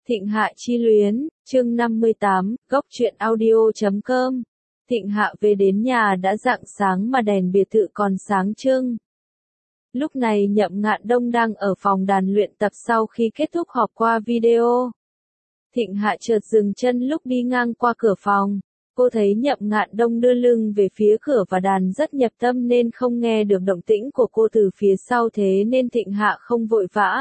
Thịnh Hạ chi luyến, chương 58, góc truyện audio.com. Thịnh Hạ về đến nhà đã rạng sáng mà đèn biệt thự còn sáng trưng. Lúc này Nhậm Ngạn Đông đang ở phòng đàn luyện tập sau khi kết thúc họp qua video. Thịnh Hạ chợt dừng chân lúc đi ngang qua cửa phòng. Cô thấy Nhậm Ngạn Đông đưa lưng về phía cửa và đàn rất nhập tâm nên không nghe được động tĩnh của cô từ phía sau, thế nên Thịnh Hạ không vội vã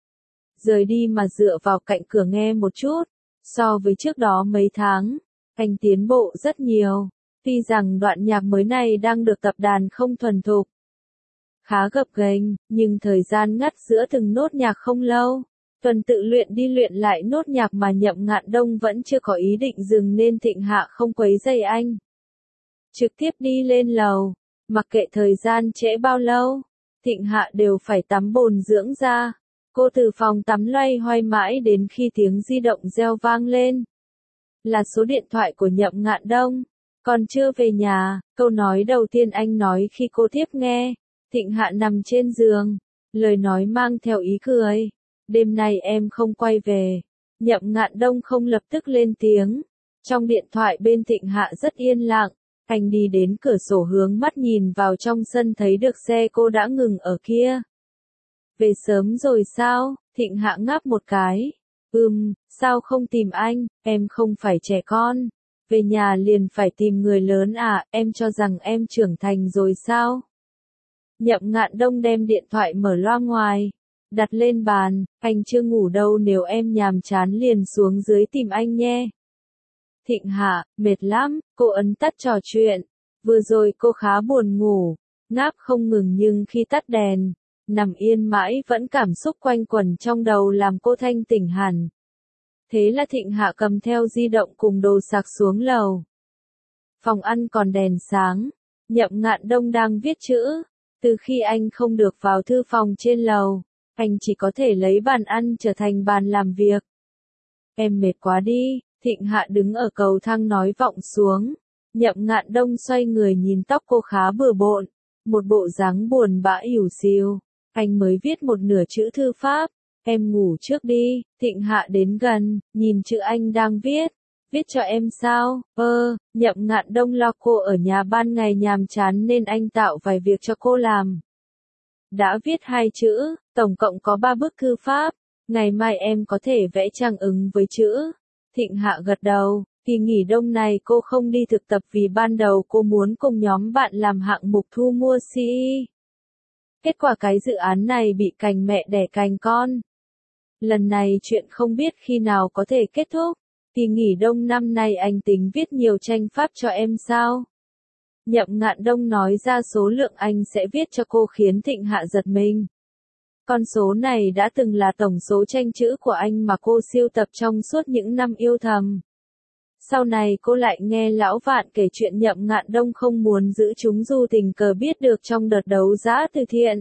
rời đi mà dựa vào cạnh cửa nghe một chút. So với trước đó mấy tháng, anh tiến bộ rất nhiều. Tuy rằng đoạn nhạc mới này đang được tập đàn không thuần thục, khá gập ghềnh, nhưng thời gian ngắt giữa từng nốt nhạc không lâu. Tuần tự luyện đi luyện lại nốt nhạc mà Nhậm Ngạn Đông vẫn chưa có ý định dừng nên Thịnh Hạ không quấy rầy anh. Trực tiếp đi lên lầu, mặc kệ thời gian trễ bao lâu, Thịnh Hạ đều phải tắm bồn dưỡng da. Cô từ phòng tắm loay hoay mãi đến khi tiếng di động reo vang lên. Là số điện thoại của Nhậm Ngạn Đông. Còn chưa về nhà, câu nói đầu tiên anh nói khi cô tiếp nghe. Thịnh Hạ nằm trên giường, lời nói mang theo ý cười. Đêm nay em không quay về. Nhậm Ngạn Đông không lập tức lên tiếng. Trong điện thoại bên Thịnh Hạ rất yên lặng. Anh đi đến cửa sổ hướng mắt nhìn vào trong sân thấy được xe cô đã ngừng ở kia. Về sớm rồi sao? Thịnh Hạ ngáp một cái. Sao không tìm anh, em không phải trẻ con. Về nhà liền phải tìm người lớn à, em cho rằng em trưởng thành rồi sao? Nhậm Ngạn Đông đem điện thoại mở loa ngoài, đặt lên bàn, anh chưa ngủ đâu, nếu em nhàm chán liền xuống dưới tìm anh nhé. Thịnh Hạ, mệt lắm, cô ấn tắt trò chuyện. Vừa rồi cô khá buồn ngủ, ngáp không ngừng nhưng khi tắt đèn, nằm yên mãi vẫn cảm xúc quanh quẩn trong đầu làm cô thanh tỉnh hẳn. Thế là Thịnh Hạ cầm theo di động cùng đồ sạc xuống lầu. Phòng ăn còn đèn sáng, Nhậm Ngạn Đông đang viết chữ. Từ khi anh không được vào thư phòng trên lầu, anh chỉ có thể lấy bàn ăn trở thành bàn làm việc. Em mệt quá đi, Thịnh Hạ đứng ở cầu thang nói vọng xuống. Nhậm Ngạn Đông xoay người nhìn tóc cô khá bừa bộn, một bộ dáng buồn bã ỉu xìu. Anh mới viết một nửa chữ thư pháp. Em ngủ trước đi. Thịnh Hạ đến gần, nhìn chữ anh đang viết. Viết cho em sao? Nhậm Ngạn Đông lo cô ở nhà ban ngày nhàm chán nên anh tạo vài việc cho cô làm. Đã viết 2 chữ, tổng cộng có 3 bức thư pháp. Ngày mai em có thể vẽ trang ứng với chữ. Thịnh Hạ gật đầu. Kỳ nghỉ đông này cô không đi thực tập vì ban đầu cô muốn cùng nhóm bạn làm hạng mục thu mua CE. Kết quả cái dự án này bị cành mẹ đẻ cành con. Lần này chuyện không biết khi nào có thể kết thúc. Kỳ nghỉ đông năm nay anh tính viết nhiều tranh pháp cho em sao? Nhậm Ngạn Đông nói ra số lượng anh sẽ viết cho cô khiến Thịnh Hạ giật mình. Con số này đã từng là tổng số tranh chữ của anh mà cô sưu tập trong suốt những năm yêu thầm. Sau này cô lại nghe Lão Vạn kể chuyện Nhậm Ngạn Đông không muốn giữ chúng dù tình cờ biết được trong đợt đấu giá từ thiện.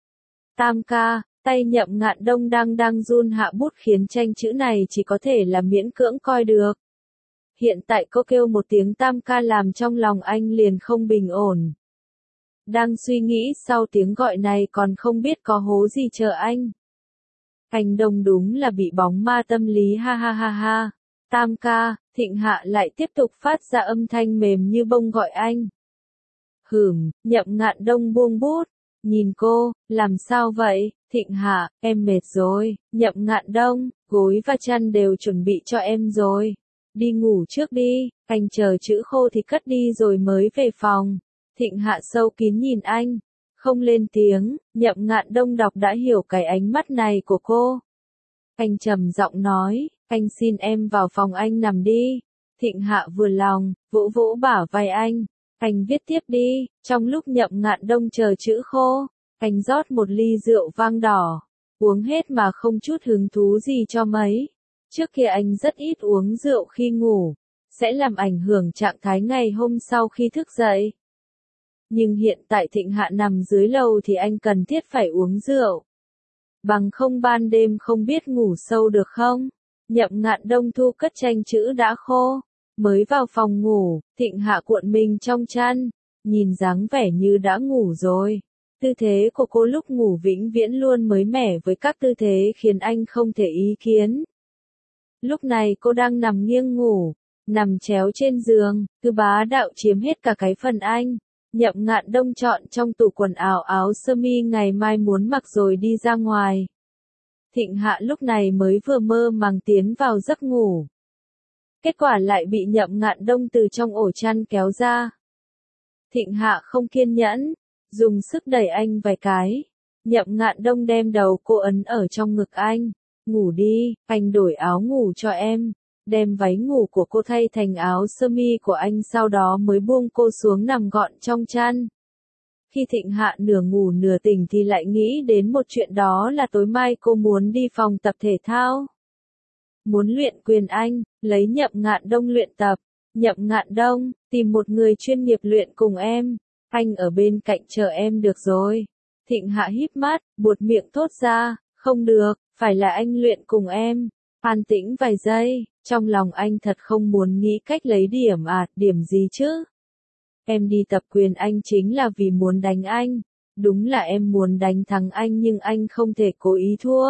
Tam ca, tay Nhậm Ngạn Đông đang run hạ bút khiến tranh chữ này chỉ có thể là miễn cưỡng coi được. Hiện tại cô kêu một tiếng tam ca làm trong lòng anh liền không bình ổn. Đang suy nghĩ sau tiếng gọi này còn không biết có hố gì chờ anh. Anh Đông đúng là bị bóng ma tâm lý ha ha ha ha. Tam ca, Thịnh Hạ lại tiếp tục phát ra âm thanh mềm như bông gọi anh. Nhậm Ngạn Đông buông bút, nhìn cô, làm sao vậy? Thịnh Hạ, em mệt rồi. Nhậm Ngạn Đông, gối và chăn đều chuẩn bị cho em rồi. Đi ngủ trước đi, anh chờ chữ khô thì cất đi rồi mới về phòng. Thịnh Hạ sâu kín nhìn anh, không lên tiếng. Nhậm Ngạn Đông đọc đã hiểu cái ánh mắt này của cô. Anh trầm giọng nói, anh xin em vào phòng anh nằm đi. Thịnh Hạ vừa lòng, vỗ vỗ bả vai anh viết tiếp đi. Trong lúc Nhậm Ngạn Đông chờ chữ khô, anh rót một ly rượu vang đỏ, uống hết mà không chút hứng thú gì cho mấy. Trước kia anh rất ít uống rượu khi ngủ, sẽ làm ảnh hưởng trạng thái ngày hôm sau khi thức dậy. Nhưng hiện tại Thịnh Hạ nằm dưới lầu thì anh cần thiết phải uống rượu. Bằng không ban đêm không biết ngủ sâu được không? Nhậm Ngạn Đông thu cất tranh chữ đã khô, mới vào phòng ngủ. Thịnh Hạ cuộn mình trong chăn, nhìn dáng vẻ như đã ngủ rồi. Tư thế của cô lúc ngủ vĩnh viễn luôn mới mẻ với các tư thế khiến anh không thể ý kiến. Lúc này cô đang nằm nghiêng ngủ, nằm chéo trên giường, cứ bá đạo chiếm hết cả cái phần anh. Nhậm Ngạn Đông chọn trong tủ quần áo áo sơ mi ngày mai muốn mặc rồi đi ra ngoài. Thịnh Hạ lúc này mới vừa mơ màng tiến vào giấc ngủ. Kết quả lại bị Nhậm Ngạn Đông từ trong ổ chăn kéo ra. Thịnh Hạ không kiên nhẫn, dùng sức đẩy anh vài cái. Nhậm Ngạn Đông đem đầu cô ấn ở trong ngực anh. Ngủ đi, anh đổi áo ngủ cho em. Đem váy ngủ của cô thay thành áo sơ mi của anh, sau đó mới buông cô xuống nằm gọn trong chăn. Khi Thịnh Hạ nửa ngủ nửa tỉnh thì lại nghĩ đến một chuyện, đó là tối mai cô muốn đi phòng tập thể thao. Muốn luyện quyền Anh, lấy Nhậm Ngạn Đông luyện tập. Nhậm Ngạn Đông, tìm một người chuyên nghiệp luyện cùng em. Anh ở bên cạnh chờ em được rồi. Thịnh Hạ híp mắt, buột miệng thốt ra, không được, phải là anh luyện cùng em. An tĩnh vài giây, trong lòng anh thật không muốn nghĩ cách lấy điểm điểm gì chứ. Em đi tập quyền Anh chính là vì muốn đánh anh. Đúng là em muốn đánh thắng anh nhưng anh không thể cố ý thua.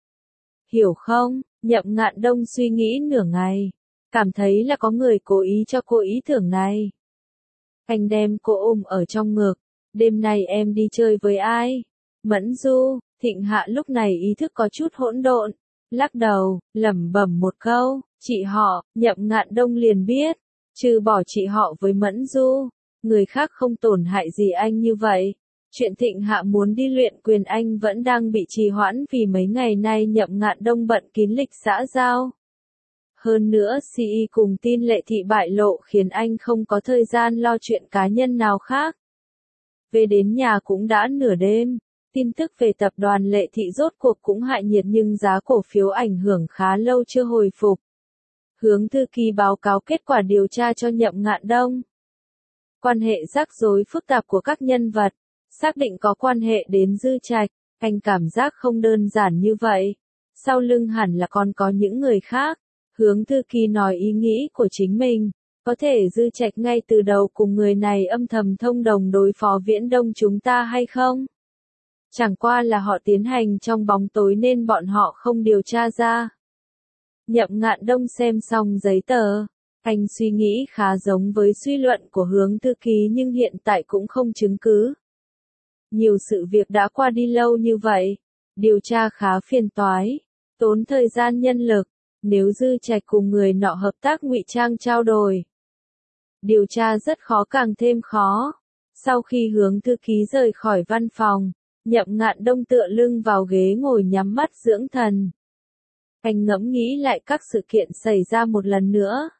Hiểu không? Nhậm Ngạn Đông suy nghĩ nửa ngày. Cảm thấy là có người cố ý cho cô ý tưởng này. Anh đem cô ôm ở trong ngực. Đêm nay em đi chơi với ai? Mẫn Du. Thịnh Hạ lúc này ý thức có chút hỗn độn. Lắc đầu, lẩm bẩm một câu, chị họ. Nhậm Ngạn Đông liền biết. Trừ bỏ chị họ với Mẫn Du, người khác không tổn hại gì anh như vậy. Chuyện Thịnh Hạ muốn đi luyện quyền Anh vẫn đang bị trì hoãn vì mấy ngày nay Nhậm Ngạn Đông bận kín lịch xã giao. Hơn nữa CE cùng tin Lệ Thị bại lộ khiến anh không có thời gian lo chuyện cá nhân nào khác. Về đến nhà cũng đã nửa đêm. Tin tức về tập đoàn Lệ Thị rốt cuộc cũng hạ nhiệt nhưng giá cổ phiếu ảnh hưởng khá lâu chưa hồi phục. Hướng thư ký báo cáo kết quả điều tra cho Nhậm Ngạn Đông. Quan hệ rắc rối phức tạp của các nhân vật, xác định có quan hệ đến Dư Trạch, anh cảm giác không đơn giản như vậy. Sau lưng hẳn là còn có những người khác. Hướng thư ký nói ý nghĩ của chính mình, có thể Dư Trạch ngay từ đầu cùng người này âm thầm thông đồng đối phó Viễn Đông chúng ta hay không? Chẳng qua là họ tiến hành trong bóng tối nên bọn họ không điều tra ra. Nhậm Ngạn Đông xem xong giấy tờ, anh suy nghĩ khá giống với suy luận của Hướng thư ký nhưng hiện tại cũng không chứng cứ. Nhiều sự việc đã qua đi lâu như vậy, điều tra khá phiền toái, tốn thời gian nhân lực. Nếu Dư Trạch cùng người nọ hợp tác ngụy trang trao đổi, điều tra rất khó, càng thêm khó. Sau khi Hướng thư ký rời khỏi văn phòng, Nhậm Ngạn Đông tựa lưng vào ghế ngồi nhắm mắt dưỡng thần. Anh ngẫm nghĩ lại các sự kiện xảy ra một lần nữa.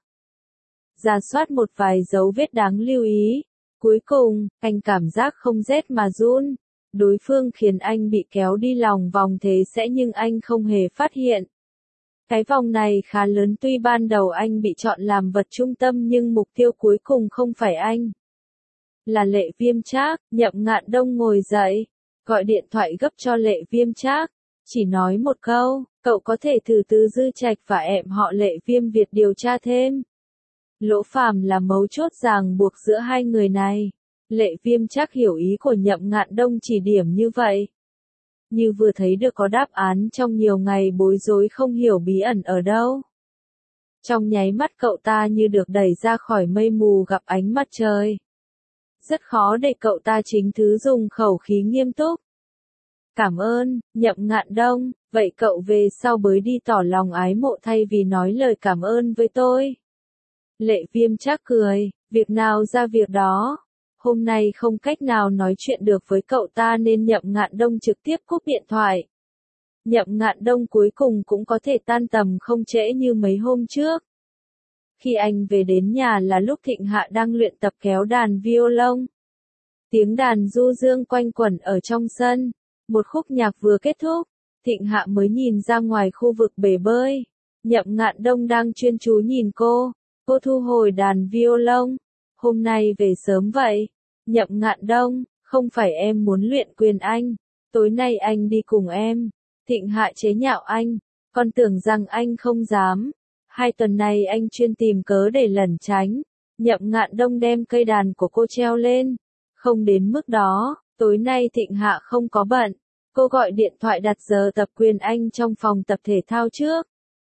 Rà soát một vài dấu vết đáng lưu ý. Cuối cùng, anh cảm giác không rét mà run. Đối phương khiến anh bị kéo đi lòng vòng thế sẽ nhưng anh không hề phát hiện. Cái vòng này khá lớn, tuy ban đầu anh bị chọn làm vật trung tâm nhưng mục tiêu cuối cùng không phải anh. Là Lệ Viêm Trác. Nhậm Ngạn Đông ngồi dậy, gọi điện thoại gấp cho Lệ Viêm Trác, chỉ nói một câu, cậu có thể thử từ Dư Trạch và em họ Lệ Viêm Việt điều tra thêm. Lỗ Phàm là mấu chốt ràng buộc giữa hai người này. Lệ Viêm Trác hiểu ý của Nhậm Ngạn Đông chỉ điểm như vậy. Như vừa thấy được có đáp án trong nhiều ngày bối rối không hiểu bí ẩn ở đâu. Trong nháy mắt cậu ta như được đẩy ra khỏi mây mù gặp ánh mặt trời. Rất khó để cậu ta chính thứ dùng khẩu khí nghiêm túc. Cảm ơn, Nhậm Ngạn Đông, vậy cậu về sau bới đi tỏ lòng ái mộ thay vì nói lời cảm ơn với tôi. Lệ Viêm Trác cười, việc nào ra việc đó. Hôm nay không cách nào nói chuyện được với cậu ta nên Nhậm Ngạn Đông trực tiếp cúp điện thoại. Nhậm Ngạn Đông cuối cùng cũng có thể tan tầm không trễ như mấy hôm trước. Khi anh về đến nhà là lúc Thịnh Hạ đang luyện tập kéo đàn violon. Tiếng đàn du dương quanh quẩn ở trong sân. Một khúc nhạc vừa kết thúc, Thịnh Hạ mới nhìn ra ngoài khu vực bể bơi. Nhậm Ngạn Đông đang chuyên chú nhìn cô. Cô thu hồi đàn violon. Hôm nay về sớm vậy. Nhậm Ngạn Đông, không phải em muốn luyện quyền Anh. Tối nay anh đi cùng em. Thịnh Hạ chế nhạo anh. Con tưởng rằng anh không dám. 2 tuần này anh chuyên tìm cớ để lẩn tránh. Nhậm Ngạn Đông đem cây đàn của cô treo lên. Không đến mức đó, tối nay Thịnh Hạ không có bận. Cô gọi điện thoại đặt giờ tập quyền Anh trong phòng tập thể thao trước.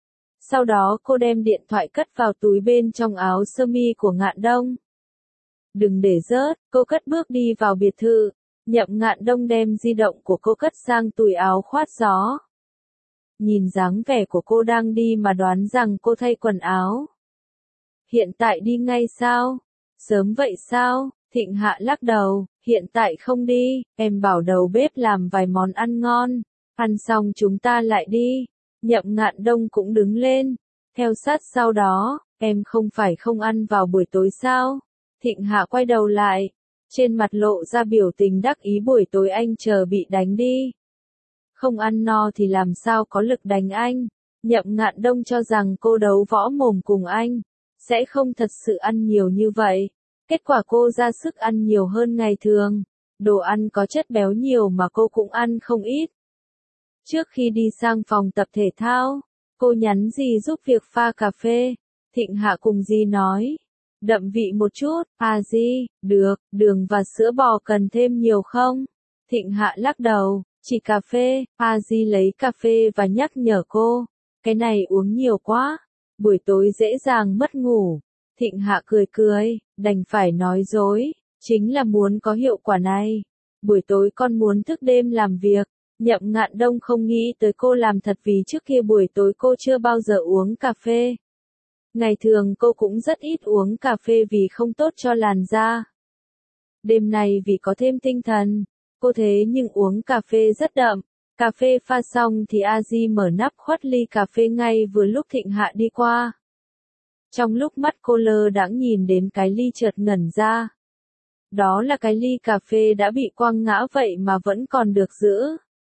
Sau đó cô đem điện thoại cất vào túi bên trong áo sơ mi của Ngạn Đông. Đừng để rớt, cô cất bước đi vào biệt thự. Nhậm Ngạn Đông đem di động của cô cất sang túi áo khoác gió. Nhìn dáng vẻ của cô đang đi mà đoán rằng cô thay quần áo. Hiện tại đi ngay sao? Sớm vậy sao? Thịnh Hạ lắc đầu, hiện tại không đi, em bảo đầu bếp làm vài món ăn ngon. Ăn xong chúng ta lại đi. Nhậm Ngạn Đông cũng đứng lên. Theo sát sau đó, em không phải không ăn vào buổi tối sao? Thịnh Hạ quay đầu lại. Trên mặt lộ ra biểu tình đắc ý, buổi tối anh chờ bị đánh đi. Không ăn no thì làm sao có lực đánh anh. Nhậm Ngạn Đông cho rằng cô đấu võ mồm cùng anh, sẽ không thật sự ăn nhiều như vậy. Kết quả cô ra sức ăn nhiều hơn ngày thường. Đồ ăn có chất béo nhiều mà cô cũng ăn không ít. Trước khi đi sang phòng tập thể thao, cô nhắn dì giúp việc pha cà phê. Thịnh Hạ cùng dì nói, đậm vị một chút. À dì, được, đường và sữa bò cần thêm nhiều không? Thịnh Hạ lắc đầu, chỉ cà phê. À dì lấy cà phê và nhắc nhở cô, cái này uống nhiều quá, buổi tối dễ dàng mất ngủ. Thịnh Hạ cười cười, đành phải nói dối, chính là muốn có hiệu quả này. Buổi tối con muốn thức đêm làm việc. Nhậm Ngạn Đông không nghĩ tới cô làm thật vì trước kia buổi tối cô chưa bao giờ uống cà phê. Ngày thường cô cũng rất ít uống cà phê vì không tốt cho làn da. Đêm này vì có thêm tinh thần, cô thế nhưng uống cà phê rất đậm. Cà phê pha xong thì A-di mở nắp khuất ly cà phê ngay vừa lúc Thịnh Hạ đi qua. Trong lúc mắt cô lơ đãng nhìn đến cái ly chợt ngẩn ra. Đó là cái ly cà phê đã bị quăng ngã vậy mà vẫn còn được giữ.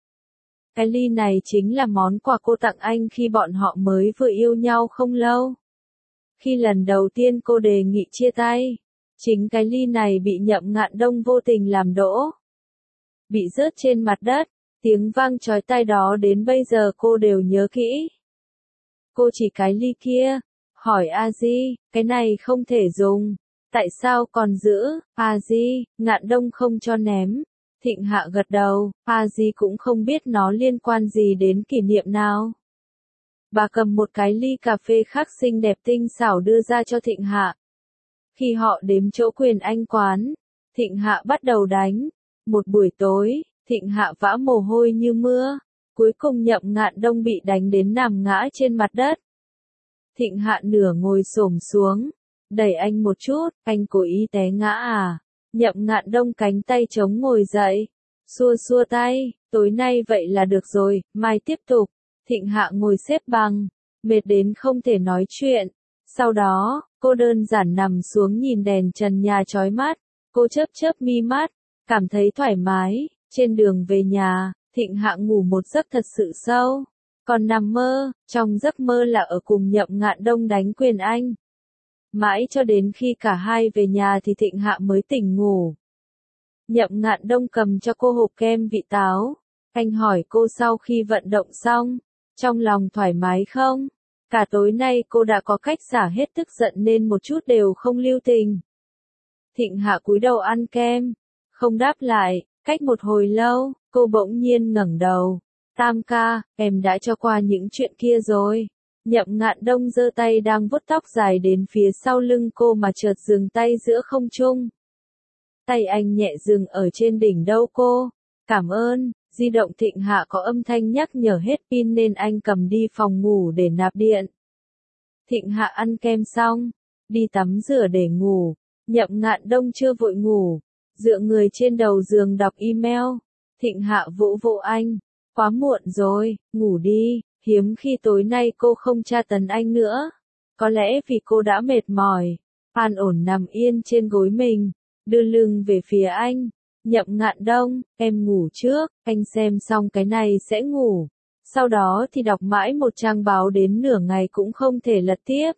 Cái ly này chính là món quà cô tặng anh khi bọn họ mới vừa yêu nhau không lâu. Khi lần đầu tiên cô đề nghị chia tay, chính cái ly này bị Nhậm Ngạn Đông vô tình làm đổ. Bị rớt trên mặt đất, tiếng vang chói tai đó đến bây giờ cô đều nhớ kỹ. Cô chỉ cái ly kia, hỏi A-di, cái này không thể dùng, tại sao còn giữ? A-di, Ngạn Đông không cho ném. Thịnh Hạ gật đầu, A-di cũng không biết nó liên quan gì đến kỷ niệm nào. Bà cầm một cái ly cà phê khác xinh đẹp tinh xảo đưa ra cho Thịnh Hạ. Khi họ đếm chỗ Quyền Anh quán, Thịnh Hạ bắt đầu đánh. Một buổi tối, Thịnh Hạ vã mồ hôi như mưa. Cuối cùng Nhậm Ngạn Đông bị đánh đến nằm ngã trên mặt đất. Thịnh Hạ nửa ngồi xổm xuống, đẩy anh một chút, anh cố ý té ngã à? Nhậm Ngạn Đông cánh tay chống ngồi dậy, xua xua tay, tối nay vậy là được rồi, mai tiếp tục. Thịnh Hạ ngồi xếp bằng, mệt đến không thể nói chuyện. Sau đó, cô đơn giản nằm xuống nhìn đèn trần nhà chói mắt, cô chớp chớp mi mắt, cảm thấy thoải mái. Trên đường về nhà, Thịnh Hạ ngủ một giấc thật sự sâu, còn nằm mơ, trong giấc mơ là ở cùng Nhậm Ngạn Đông đánh Quyền Anh. Mãi cho đến khi cả hai về nhà thì Thịnh Hạ mới tỉnh ngủ. Nhậm Ngạn Đông cầm cho cô hộp kem vị táo. Anh hỏi cô sau khi vận động xong, trong lòng thoải mái không? Cả tối nay cô đã có cách xả hết tức giận nên một chút đều không lưu tình. Thịnh Hạ cúi đầu ăn kem, không đáp lại. Cách một hồi lâu, cô bỗng nhiên ngẩng đầu. Tam ca, em đã cho qua những chuyện kia rồi. Nhậm Ngạn Đông giơ tay đang vuốt tóc dài đến phía sau lưng cô mà chợt dừng tay giữa không trung. Tay anh nhẹ dừng ở trên đỉnh đầu cô. Cảm ơn. Di động Thịnh Hạ có âm thanh nhắc nhở hết pin nên anh cầm đi phòng ngủ để nạp điện. Thịnh Hạ ăn kem xong, đi tắm rửa để ngủ. Nhậm Ngạn Đông chưa vội ngủ, dựa người trên đầu giường đọc email. Thịnh Hạ vỗ vỗ anh, quá muộn rồi, ngủ đi. Hiếm khi tối nay cô không tra tấn anh nữa. Có lẽ vì cô đã mệt mỏi. An ổn nằm yên trên gối mình, đưa lưng về phía anh. Nhậm Ngạn Đông, em ngủ trước, anh xem xong cái này sẽ ngủ. Sau đó thì đọc mãi một trang báo đến nửa ngày cũng không thể lật tiếp.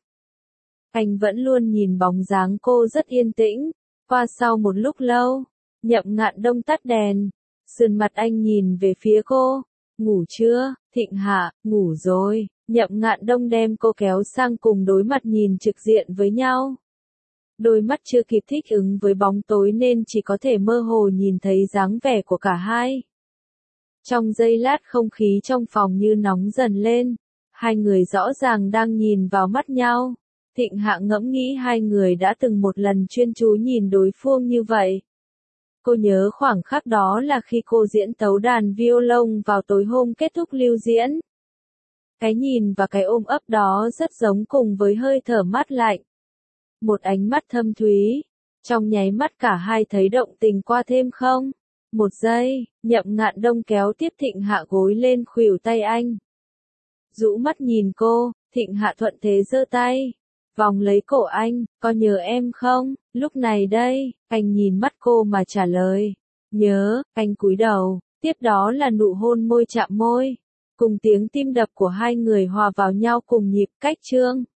Anh vẫn luôn nhìn bóng dáng cô rất yên tĩnh. Qua sau một lúc lâu, Nhậm Ngạn Đông tắt đèn. Sườn mặt anh nhìn về phía cô. Ngủ chưa? Thịnh Hạ, ngủ rồi. Nhậm Ngạn Đông đem cô kéo sang cùng đối mặt nhìn trực diện với nhau. Đôi mắt chưa kịp thích ứng với bóng tối nên chỉ có thể mơ hồ nhìn thấy dáng vẻ của cả hai. Trong giây lát không khí trong phòng như nóng dần lên. Hai người rõ ràng đang nhìn vào mắt nhau. Thịnh Hạ ngẫm nghĩ hai người đã từng một lần chuyên chú nhìn đối phương như vậy. Cô nhớ khoảng khắc đó là khi cô diễn tấu đàn violon vào tối hôm kết thúc lưu diễn. Cái nhìn và cái ôm ấp đó rất giống cùng với hơi thở mát lạnh. Một ánh mắt thâm thúy. Trong nháy mắt cả hai thấy động tình qua thêm không? Một giây, Nhậm Ngạn Đông kéo tiếp Thịnh Hạ gối lên khuỷu tay anh. Rũ mắt nhìn cô, Thịnh Hạ thuận thế giơ tay. Vòng lấy cổ anh, có nhớ em không? Lúc này đây, anh nhìn mắt cô mà trả lời. Nhớ, anh cúi đầu, tiếp đó là nụ hôn môi chạm môi. Cùng tiếng tim đập của hai người hòa vào nhau cùng nhịp cách chương.